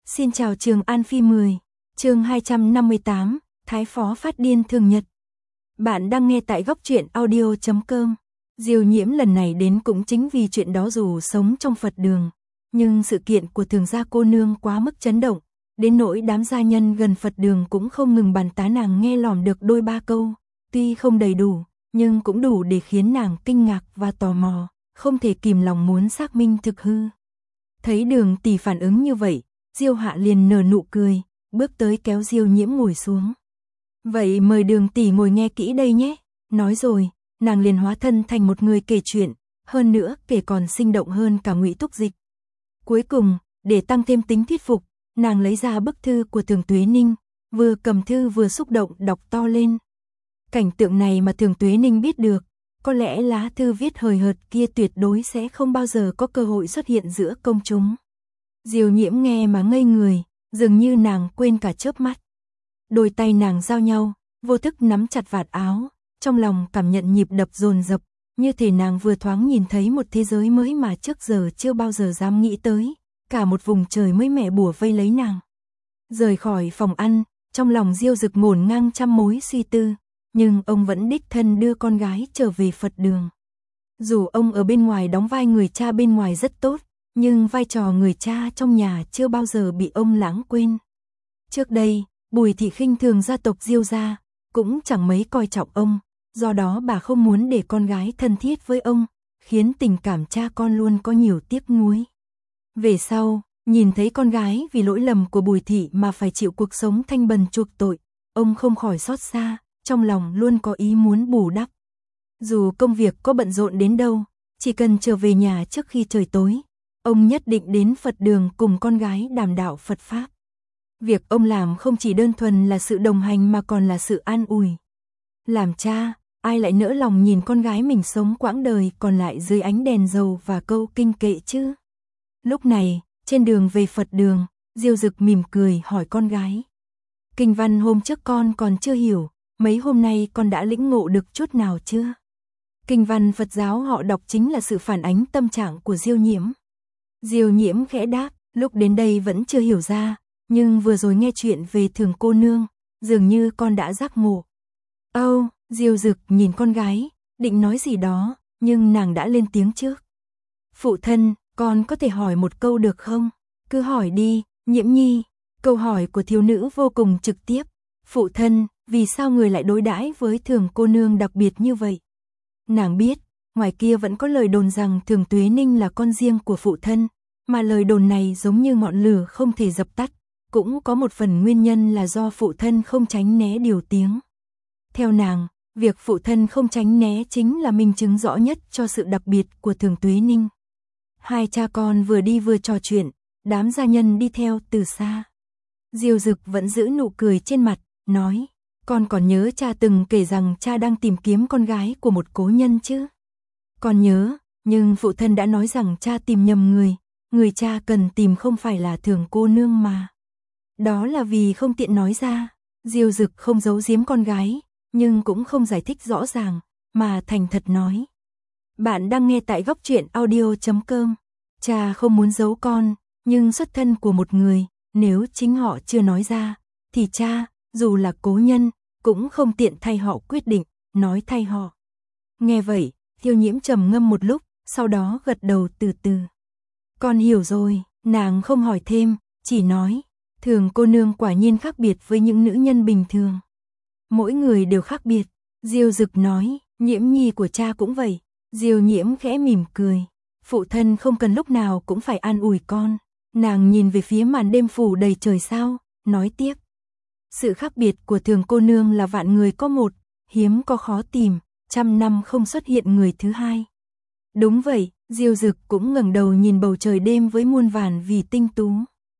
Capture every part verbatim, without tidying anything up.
Xin chào Trường An Phi mười, chương hai trăm năm mươi tám, Thái Phó Phát Điên Thường Nhật. Bạn đang nghe tại góc truyện audio chấm com. Diêu Nhiễm lần này đến cũng chính vì chuyện đó, dù sống trong Phật đường, nhưng sự kiện của Thường gia cô nương quá mức chấn động, đến nỗi đám gia nhân gần Phật đường cũng không ngừng bàn tán, nàng nghe lỏm được đôi ba câu, tuy không đầy đủ, nhưng cũng đủ để khiến nàng kinh ngạc và tò mò, không thể kìm lòng muốn xác minh thực hư. Thấy Đường tỷ phản ứng như vậy, Diêu Hạ liền nở nụ cười, bước tới kéo Diêu Nhiễm ngồi xuống. Vậy mời Đường tỷ ngồi nghe kỹ đây nhé. Nói rồi, nàng liền hóa thân thành một người kể chuyện, hơn nữa kể còn sinh động hơn cả Ngụy Túc Dịch. Cuối cùng, để tăng thêm tính thuyết phục, nàng lấy ra bức thư của Thường Tuế Ninh, vừa cầm thư vừa xúc động đọc to lên. Cảnh tượng này mà Thường Tuế Ninh biết được, có lẽ lá thư viết hời hợt kia tuyệt đối sẽ không bao giờ có cơ hội xuất hiện giữa công chúng. Diêu Nhiễm nghe mà ngây người, dường như nàng quên cả chớp mắt. Đôi tay nàng giao nhau, vô thức nắm chặt vạt áo, trong lòng cảm nhận nhịp đập dồn dập, như thể nàng vừa thoáng nhìn thấy một thế giới mới mà trước giờ chưa bao giờ dám nghĩ tới, cả một vùng trời mới mẻ bủa vây lấy nàng. Rời khỏi phòng ăn, trong lòng Diêu Dực ngổn ngang trăm mối suy tư, nhưng ông vẫn đích thân đưa con gái trở về Phật đường. Dù ông ở bên ngoài đóng vai người cha bên ngoài rất tốt, nhưng vai trò người cha trong nhà chưa bao giờ bị ông lãng quên. Trước đây, Bùi thị khinh thường gia tộc Diêu gia, cũng chẳng mấy coi trọng ông, do đó bà không muốn để con gái thân thiết với ông, khiến tình cảm cha con luôn có nhiều tiếc nuối. Về sau, nhìn thấy con gái vì lỗi lầm của Bùi thị mà phải chịu cuộc sống thanh bần chuộc tội, ông không khỏi xót xa, trong lòng luôn có ý muốn bù đắp. Dù công việc có bận rộn đến đâu, chỉ cần trở về nhà trước khi trời tối, ông nhất định đến Phật đường cùng con gái đàm đạo Phật Pháp. Việc ông làm không chỉ đơn thuần là sự đồng hành mà còn là sự an ủi. Làm cha, ai lại nỡ lòng nhìn con gái mình sống quãng đời còn lại dưới ánh đèn dầu và câu kinh kệ chứ? Lúc này, trên đường về Phật đường, Diêu Dực mỉm cười hỏi con gái. Kinh văn hôm trước con còn chưa hiểu, mấy hôm nay con đã lĩnh ngộ được chút nào chưa? Kinh văn Phật giáo họ đọc chính là sự phản ánh tâm trạng của Diêu Nhiễm. Diêu Nhiễm khẽ đáp, lúc đến đây vẫn chưa hiểu ra, nhưng vừa rồi nghe chuyện về Thường cô nương, dường như con đã giác ngộ. Âu, oh, Diêu Dực nhìn con gái, định nói gì đó, nhưng nàng đã lên tiếng trước. Phụ thân, con có thể hỏi một câu được không? Cứ hỏi đi, Nhiễm nhi. Câu hỏi của thiếu nữ vô cùng trực tiếp. Phụ thân, vì sao người lại đối đãi với Thường cô nương đặc biệt như vậy? Nàng biết, ngoài kia vẫn có lời đồn rằng Thường Tuế Ninh là con riêng của phụ thân, mà lời đồn này giống như ngọn lửa không thể dập tắt, cũng có một phần nguyên nhân là do phụ thân không tránh né điều tiếng. Theo nàng, việc phụ thân không tránh né chính là minh chứng rõ nhất cho sự đặc biệt của Thường Tuế Ninh. Hai cha con vừa đi vừa trò chuyện, đám gia nhân đi theo từ xa. Diêu Dực vẫn giữ nụ cười trên mặt, nói, con còn nhớ cha từng kể rằng cha đang tìm kiếm con gái của một cố nhân chứ? Con nhớ, nhưng phụ thân đã nói rằng cha tìm nhầm người, người cha cần tìm không phải là Thường cô nương mà. Đó là vì không tiện nói ra. Diêu Dực không giấu giếm con gái, nhưng cũng không giải thích rõ ràng, mà thành thật nói. Bạn đang nghe tại góc truyện audio chấm com. Cha không muốn giấu con, nhưng xuất thân của một người, nếu chính họ chưa nói ra, thì cha, dù là cố nhân, cũng không tiện thay họ quyết định, nói thay họ. Nghe vậy, Diêu Nhiễm trầm ngâm một lúc, sau đó gật đầu từ từ. Con hiểu rồi, nàng không hỏi thêm, chỉ nói, Thường cô nương quả nhiên khác biệt với những nữ nhân bình thường. Mỗi người đều khác biệt. Diêu Dực nói, Nhiễm nhi của cha cũng vậy. Diêu Nhiễm khẽ mỉm cười. Phụ thân không cần lúc nào cũng phải an ủi con. Nàng nhìn về phía màn đêm phủ đầy trời sao, nói tiếp. Sự khác biệt của Thường cô nương là vạn người có một, hiếm có khó tìm, trăm năm không xuất hiện người thứ hai. Đúng vậy, Diêu Dực cũng ngẩng đầu nhìn bầu trời đêm với muôn vàn vì tinh tú.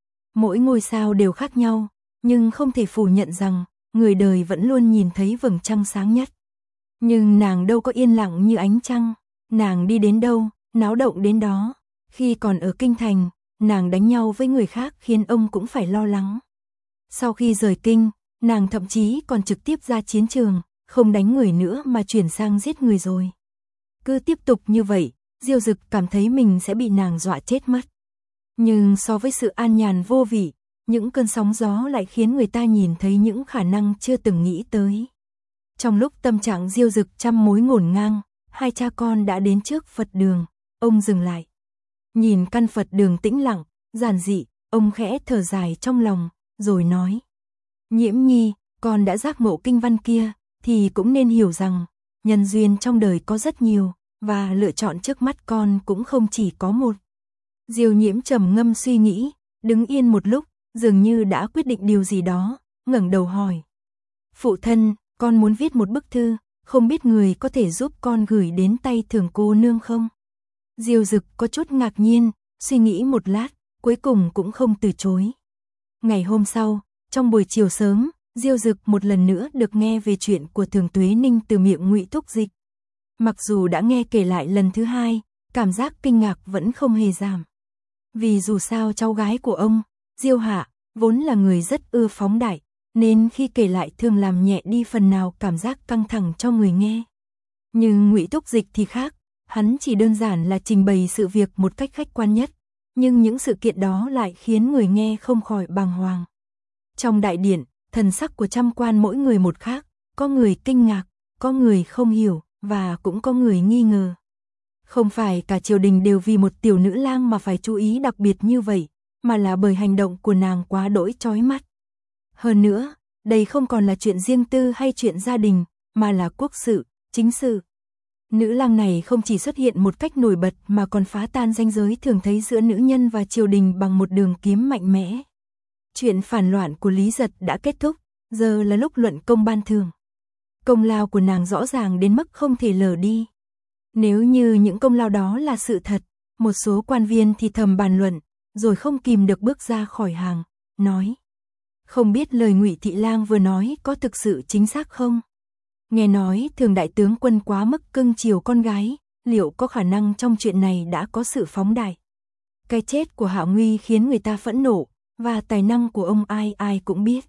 Mỗi ngôi sao đều khác nhau, nhưng không thể phủ nhận rằng, người đời vẫn luôn nhìn thấy vầng trăng sáng nhất. Nhưng nàng đâu có yên lặng như ánh trăng, nàng đi đến đâu, náo động đến đó. Khi còn ở kinh thành, nàng đánh nhau với người khác khiến ông cũng phải lo lắng. Sau khi rời kinh, nàng thậm chí còn trực tiếp ra chiến trường, không đánh người nữa mà chuyển sang giết người rồi. Cứ tiếp tục như vậy, Diêu Dực cảm thấy mình sẽ bị nàng dọa chết mất. Nhưng so với sự an nhàn vô vị, những cơn sóng gió lại khiến người ta nhìn thấy những khả năng chưa từng nghĩ tới. Trong lúc tâm trạng Diêu Dực trăm mối ngổn ngang, hai cha con đã đến trước Phật đường, ông dừng lại. Nhìn căn Phật đường tĩnh lặng, giản dị, ông khẽ thở dài trong lòng, rồi nói. Nhiễm Nhi, con đã giác ngộ kinh văn kia, thì cũng nên hiểu rằng, nhân duyên trong đời có rất nhiều, và lựa chọn trước mắt con cũng không chỉ có một. Diêu Nhiễm trầm ngâm suy nghĩ, đứng yên một lúc, dường như đã quyết định điều gì đó, ngẩng đầu hỏi. Phụ thân, con muốn viết một bức thư, không biết người có thể giúp con gửi đến tay Thường cô nương không? Diêu Dực có chút ngạc nhiên, suy nghĩ một lát, cuối cùng cũng không từ chối. Ngày hôm sau, trong buổi chiều sớm, Diêu Dực một lần nữa được nghe về chuyện của Thường Tuế Ninh từ miệng Ngụy Thúc Dịch. Mặc dù đã nghe kể lại lần thứ hai, cảm giác kinh ngạc vẫn không hề giảm. Vì dù sao cháu gái của ông, Diêu Hạ, vốn là người rất ưa phóng đại, nên khi kể lại thường làm nhẹ đi phần nào cảm giác căng thẳng cho người nghe. Nhưng Ngụy Thúc Dịch thì khác, hắn chỉ đơn giản là trình bày sự việc một cách khách quan nhất, nhưng những sự kiện đó lại khiến người nghe không khỏi bàng hoàng. Trong đại điện, thần sắc của trăm quan mỗi người một khác, có người kinh ngạc, có người không hiểu, và cũng có người nghi ngờ. Không phải cả triều đình đều vì một tiểu nữ lang mà phải chú ý đặc biệt như vậy, mà là bởi hành động của nàng quá đỗi chói mắt. Hơn nữa, đây không còn là chuyện riêng tư hay chuyện gia đình, mà là quốc sự, chính sự. Nữ lang này không chỉ xuất hiện một cách nổi bật mà còn phá tan ranh giới thường thấy giữa nữ nhân và triều đình bằng một đường kiếm mạnh mẽ. Chuyện phản loạn của Lý Giật đã kết thúc, giờ là lúc luận công ban thưởng. Công lao của nàng rõ ràng đến mức không thể lờ đi. Nếu như những công lao đó là sự thật, một số quan viên thì thầm bàn luận, rồi không kìm được bước ra khỏi hàng, nói. Không biết lời Ngụy Thị Lang vừa nói có thực sự chính xác không? Nghe nói Thường đại tướng quân quá mức cưng chiều con gái, liệu có khả năng trong chuyện này đã có sự phóng đại? Cái chết của Hạo Nguy khiến người ta phẫn nộ, và tài năng của ông ai ai cũng biết.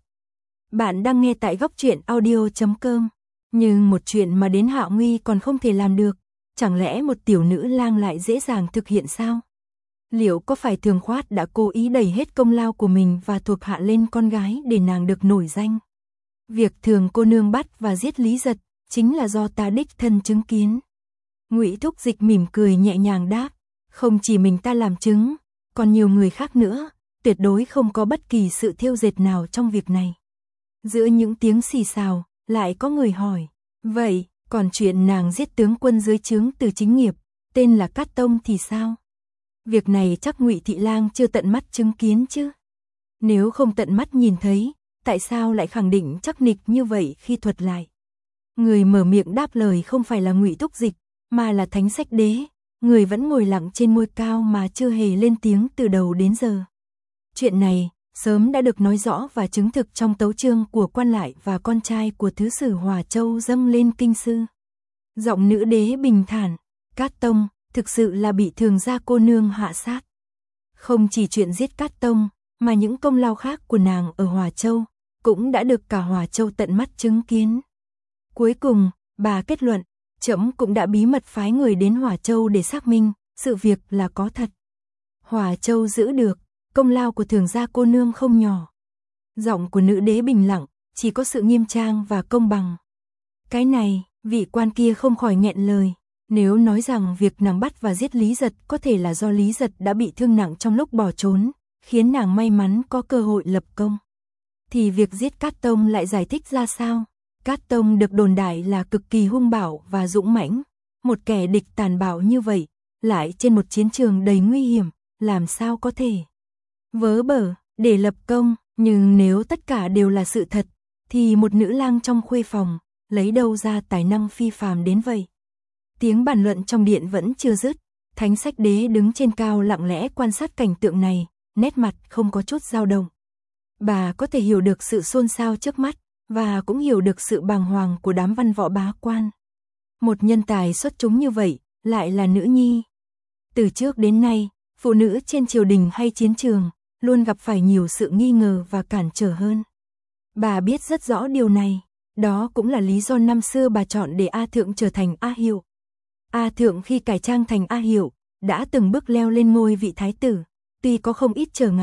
Bạn đang nghe tại góc truyện audio chấm com. Nhưng một chuyện mà đến Hạo Nguy còn không thể làm được, chẳng lẽ một tiểu nữ lang lại dễ dàng thực hiện sao? Liệu có phải Thường Khoát đã cố ý đẩy hết công lao của mình và thuộc hạ lên con gái để nàng được nổi danh? Việc Thường cô nương bắt và giết Lý Giật chính là do ta đích thân chứng kiến. Ngụy Thúc Dịch mỉm cười nhẹ nhàng đáp, không chỉ mình ta làm chứng, còn nhiều người khác nữa, tuyệt đối không có bất kỳ sự thêu dệt nào trong việc này. Giữa những tiếng xì xào, lại có người hỏi, vậy, còn chuyện nàng giết tướng quân dưới trướng Từ Chính Nghiệp, tên là Cát Tông thì sao? Việc này chắc Ngụy Thị Lang chưa tận mắt chứng kiến chứ? Nếu không tận mắt nhìn thấy, tại sao lại khẳng định chắc nịch như vậy khi thuật lại? Người mở miệng đáp lời không phải là Ngụy Thúc Dịch, mà là Thánh Sách Đế, người vẫn ngồi lặng trên ngôi cao mà chưa hề lên tiếng từ đầu đến giờ. Chuyện này sớm đã được nói rõ và chứng thực trong tấu chương của quan lại và con trai của thứ sử Hòa Châu dâng lên kinh sư. Giọng nữ đế bình thản, Cát Tông thực sự là bị Thường gia cô nương hạ sát. Không chỉ chuyện giết Cát Tông, mà những công lao khác của nàng ở Hòa Châu cũng đã được cả Hòa Châu tận mắt chứng kiến. Cuối cùng, bà kết luận, trẫm cũng đã bí mật phái người đến Hòa Châu để xác minh, sự việc là có thật. Hòa Châu giữ được, công lao của Thường gia cô nương không nhỏ. Giọng của nữ đế bình lặng, chỉ có sự nghiêm trang và công bằng. Cái này, vị quan kia không khỏi nghẹn lời. Nếu nói rằng việc nàng bắt và giết Lý Giật có thể là do Lý Giật đã bị thương nặng trong lúc bỏ trốn, khiến nàng may mắn có cơ hội lập công, thì việc giết Cát Tông lại giải thích ra sao? Cát Tông được đồn đại là cực kỳ hung bạo và dũng mãnh, một kẻ địch tàn bạo như vậy, lại trên một chiến trường đầy nguy hiểm, làm sao có thể vớ bở để lập công? Nhưng nếu tất cả đều là sự thật, thì một nữ lang trong khuê phòng lấy đâu ra tài năng phi phàm đến vậy? Tiếng bàn luận trong điện vẫn chưa dứt, Thánh Sách Đế đứng trên cao lặng lẽ quan sát cảnh tượng này, nét mặt không có chút dao động. Bà có thể hiểu được sự xôn xao trước mắt, và cũng hiểu được sự bàng hoàng của đám văn võ bá quan. Một nhân tài xuất chúng như vậy, lại là nữ nhi. Từ trước đến nay, phụ nữ trên triều đình hay chiến trường, luôn gặp phải nhiều sự nghi ngờ và cản trở hơn. Bà biết rất rõ điều này, đó cũng là lý do năm xưa bà chọn để A Thượng trở thành A Hiệu. A Thượng khi cải trang thành A Hiệu, đã từng bước leo lên ngôi vị thái tử, tuy có không ít trở ngại,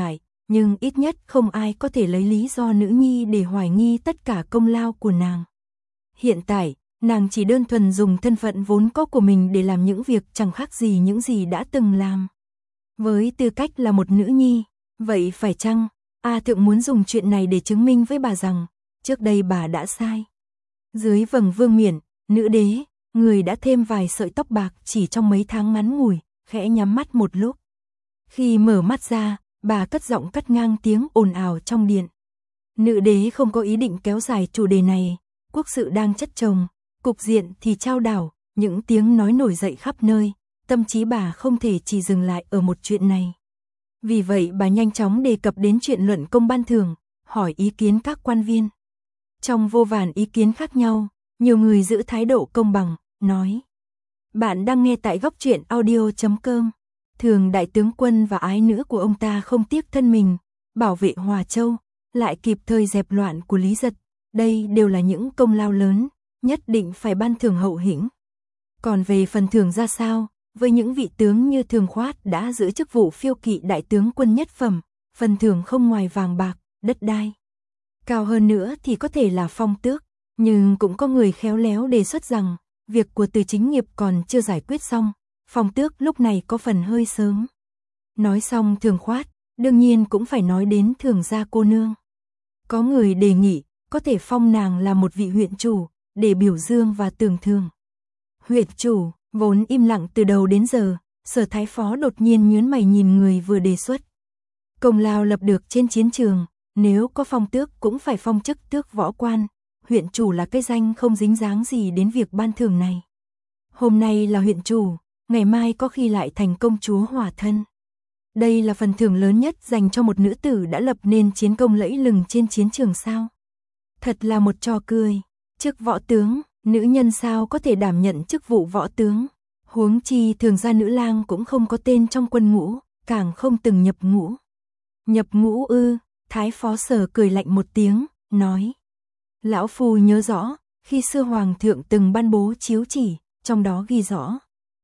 nhưng ít nhất không ai có thể lấy lý do nữ nhi để hoài nghi tất cả công lao của nàng. Hiện tại, nàng chỉ đơn thuần dùng thân phận vốn có của mình để làm những việc chẳng khác gì những gì đã từng làm. Với tư cách là một nữ nhi, vậy phải chăng, A Thượng muốn dùng chuyện này để chứng minh với bà rằng, trước đây bà đã sai. Dưới vầng vương miện, nữ đế, người đã thêm vài sợi tóc bạc chỉ trong mấy tháng ngắn ngủi, khẽ nhắm mắt một lúc. Khi mở mắt ra, bà cất giọng cắt ngang tiếng ồn ào trong điện. Nữ đế không có ý định kéo dài chủ đề này, quốc sự đang chất chồng, cục diện thì trao đảo, những tiếng nói nổi dậy khắp nơi, tâm trí bà không thể chỉ dừng lại ở một chuyện này. Vì vậy bà nhanh chóng đề cập đến chuyện luận công ban thưởng, hỏi ý kiến các quan viên. Trong vô vàn ý kiến khác nhau, nhiều người giữ thái độ công bằng, nói. Bạn đang nghe tại góc truyện audio chấm com. Thường đại tướng quân và ái nữ của ông ta không tiếc thân mình, bảo vệ Hòa Châu, lại kịp thời dẹp loạn của Lý Giật. Đây đều là những công lao lớn, nhất định phải ban thưởng hậu hĩnh. Còn về phần thưởng ra sao, với những vị tướng như Thường Khoát đã giữ chức vụ phiêu kỵ đại tướng quân nhất phẩm, phần thưởng không ngoài vàng bạc, đất đai. Cao hơn nữa thì có thể là phong tước, nhưng cũng có người khéo léo đề xuất rằng, việc của Từ Chính Nghiệp còn chưa giải quyết xong, phong tước lúc này có phần hơi sớm. Nói xong Thường Khoát, đương nhiên cũng phải nói đến Thường gia cô nương. Có người đề nghị, có thể phong nàng là một vị huyện chủ, để biểu dương và tưởng thưởng. Huyện chủ, vốn im lặng từ đầu đến giờ, Sở Thái Phó đột nhiên nhướng mày nhìn người vừa đề xuất. Công lao lập được trên chiến trường, nếu có phong tước cũng phải phong chức tước võ quan, huyện chủ là cái danh không dính dáng gì đến việc ban thưởng này. Hôm nay là huyện chủ, ngày mai có khi lại thành công chúa hỏa thân. Đây là phần thưởng lớn nhất dành cho một nữ tử đã lập nên chiến công lẫy lừng trên chiến trường sao. Thật là một trò cười, chức võ tướng, nữ nhân sao có thể đảm nhận chức vụ võ tướng. Huống chi Thường gia nữ lang cũng không có tên trong quân ngũ, càng không từng nhập ngũ. Nhập ngũ ư, Thái Phó Sở cười lạnh một tiếng, nói. Lão Phu nhớ rõ, khi xưa Hoàng thượng từng ban bố chiếu chỉ, trong đó ghi rõ.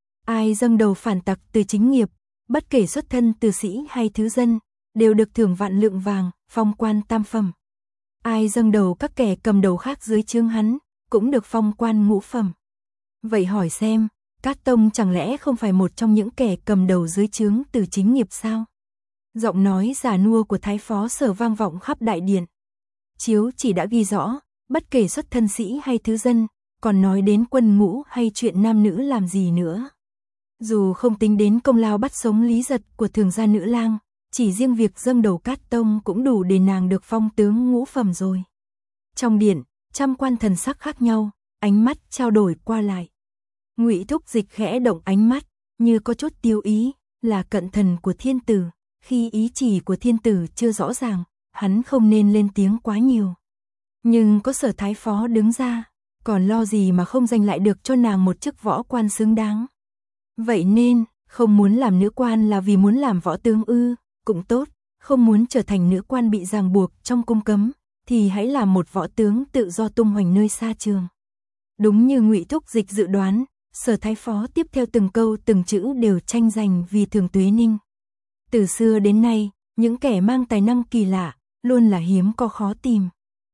Ai dâng đầu phản tặc Từ Chính Nghiệp, bất kể xuất thân từ sĩ hay thứ dân, đều được thưởng vạn lượng vàng, phong quan tam phẩm. Ai dâng đầu các kẻ cầm đầu khác dưới trướng hắn, cũng được phong quan ngũ phẩm. Vậy hỏi xem, Cát Tông chẳng lẽ không phải một trong những kẻ cầm đầu dưới trướng Từ Chính Nghiệp sao? Giọng nói già nua của Thái Phó Sở vang vọng khắp đại điện. Chiếu chỉ đã ghi rõ, bất kể xuất thân sĩ hay thứ dân, còn nói đến quân ngũ hay chuyện nam nữ làm gì nữa. Dù không tính đến công lao bắt sống Lý Giật của Thường gia nữ lang, chỉ riêng việc dâng đầu Cát Tông cũng đủ để nàng được phong tướng ngũ phẩm rồi. Trong điện, trăm quan thần sắc khác nhau, ánh mắt trao đổi qua lại. Ngụy Thúc Dịch khẽ động ánh mắt, như có chút tiêu ý, là cận thần của thiên tử, khi ý chỉ của thiên tử chưa rõ ràng, hắn không nên lên tiếng quá nhiều. Nhưng có Sở Thái Phó đứng ra, còn lo gì mà không giành lại được cho nàng một chức võ quan xứng đáng. Vậy nên, không muốn làm nữ quan là vì muốn làm võ tướng ư, cũng tốt, không muốn trở thành nữ quan bị ràng buộc trong cung cấm, thì hãy làm một võ tướng tự do tung hoành nơi xa trường. Đúng như Ngụy Thúc Dịch dự đoán, Sở Thái Phó tiếp theo từng câu từng chữ đều tranh giành vì Thường Tuế Ninh. Từ xưa đến nay, những kẻ mang tài năng kỳ lạ, luôn là hiếm có khó tìm.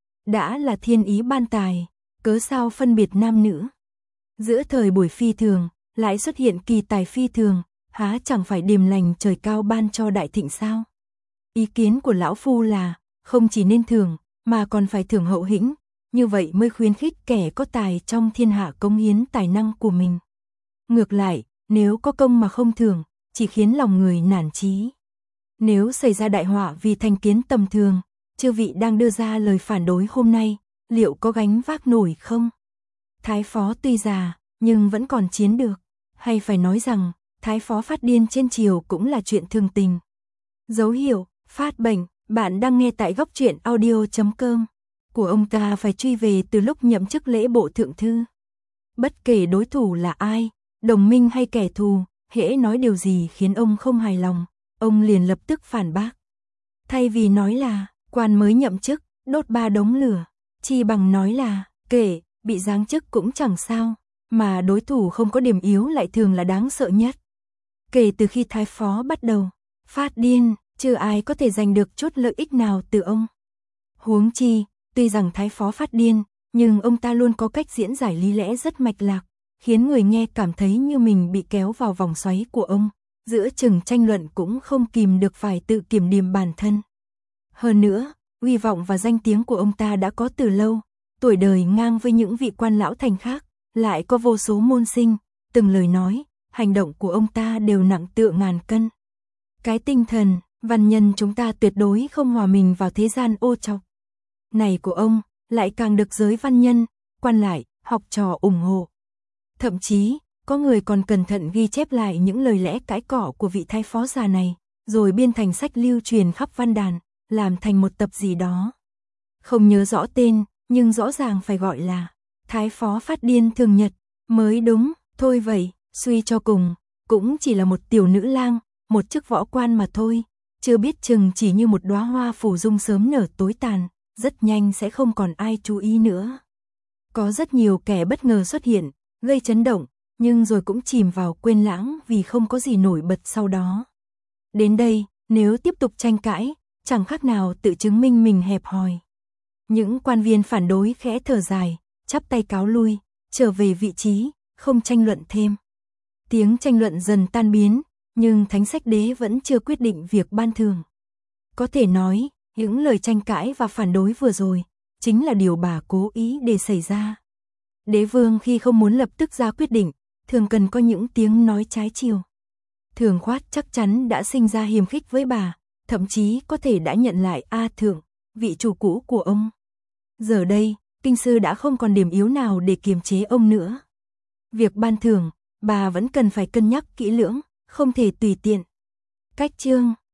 Đã là thiên ý ban tài, cớ sao phân biệt nam nữ. Giữa thời buổi phi thường, lại xuất hiện kỳ tài phi thường, há chẳng phải điềm lành trời cao ban cho đại thịnh sao? Ý kiến của lão phu là, không chỉ nên thưởng, mà còn phải thưởng hậu hĩnh, như vậy mới khuyến khích kẻ có tài trong thiên hạ cống hiến tài năng của mình. Ngược lại, nếu có công mà không thưởng, chỉ khiến lòng người nản chí. Nếu xảy ra đại họa vì thành kiến tầm thường, chư vị đang đưa ra lời phản đối hôm nay, liệu có gánh vác nổi không? Thái Phó tuy già, nhưng vẫn còn chiến được. Hay phải nói rằng, Thái Phó phát điên trên triều cũng là chuyện thường tình. Dấu hiệu, phát bệnh, bạn đang nghe tại góc truyện audio chấm com. Của ông ta phải truy về từ lúc nhậm chức lễ bộ thượng thư. Bất kể đối thủ là ai, đồng minh hay kẻ thù, hễ nói điều gì khiến ông không hài lòng, ông liền lập tức phản bác. Thay vì nói là, quan mới nhậm chức, đốt ba đống lửa, chi bằng nói là, kể, bị giáng chức cũng chẳng sao, mà đối thủ không có điểm yếu lại thường là đáng sợ nhất. Kể từ khi Thái Phó bắt đầu phát điên, chưa ai có thể giành được chút lợi ích nào từ ông. Huống chi, tuy rằng thái phó phát điên, nhưng ông ta luôn có cách diễn giải lý lẽ rất mạch lạc, khiến người nghe cảm thấy như mình bị kéo vào vòng xoáy của ông, giữa chừng tranh luận cũng không kìm được phải tự kiểm điểm bản thân. Hơn nữa, uy vọng và danh tiếng của ông ta đã có từ lâu, tuổi đời ngang với những vị quan lão thành khác, lại có vô số môn sinh, từng lời nói, hành động của ông ta đều nặng tựa ngàn cân. Cái tinh thần, văn nhân chúng ta tuyệt đối không hòa mình vào thế gian ô trọc này của ông, lại càng được giới văn nhân, quan lại, học trò ủng hộ. Thậm chí, có người còn cẩn thận ghi chép lại những lời lẽ cãi cọ của vị thái phó già này, rồi biên thành sách lưu truyền khắp văn đàn, làm thành một tập gì đó. Không nhớ rõ tên, nhưng rõ ràng phải gọi là Thái phó phát điên thường nhật, mới đúng, thôi vậy, suy cho cùng, cũng chỉ là một tiểu nữ lang, một chức võ quan mà thôi, chưa biết chừng chỉ như một đóa hoa phủ dung sớm nở tối tàn, rất nhanh sẽ không còn ai chú ý nữa. Có rất nhiều kẻ bất ngờ xuất hiện, gây chấn động, nhưng rồi cũng chìm vào quên lãng vì không có gì nổi bật sau đó. Đến đây, nếu tiếp tục tranh cãi, chẳng khác nào tự chứng minh mình hẹp hòi. Những quan viên phản đối khẽ thở dài, chắp tay cáo lui, trở về vị trí, không tranh luận thêm. Tiếng tranh luận dần tan biến, nhưng Thánh Sách Đế vẫn chưa quyết định việc ban thưởng. Có thể nói, những lời tranh cãi và phản đối vừa rồi, chính là điều bà cố ý để xảy ra. Đế vương khi không muốn lập tức ra quyết định, thường cần có những tiếng nói trái chiều. Thường Khoát chắc chắn đã sinh ra hiềm khích với bà, thậm chí có thể đã nhận lại A Thượng, vị chủ cũ của ông. Giờ đây, kinh sư đã không còn điểm yếu nào để kiềm chế ông nữa. Việc ban thưởng, bà vẫn cần phải cân nhắc kỹ lưỡng, không thể tùy tiện. Cách chương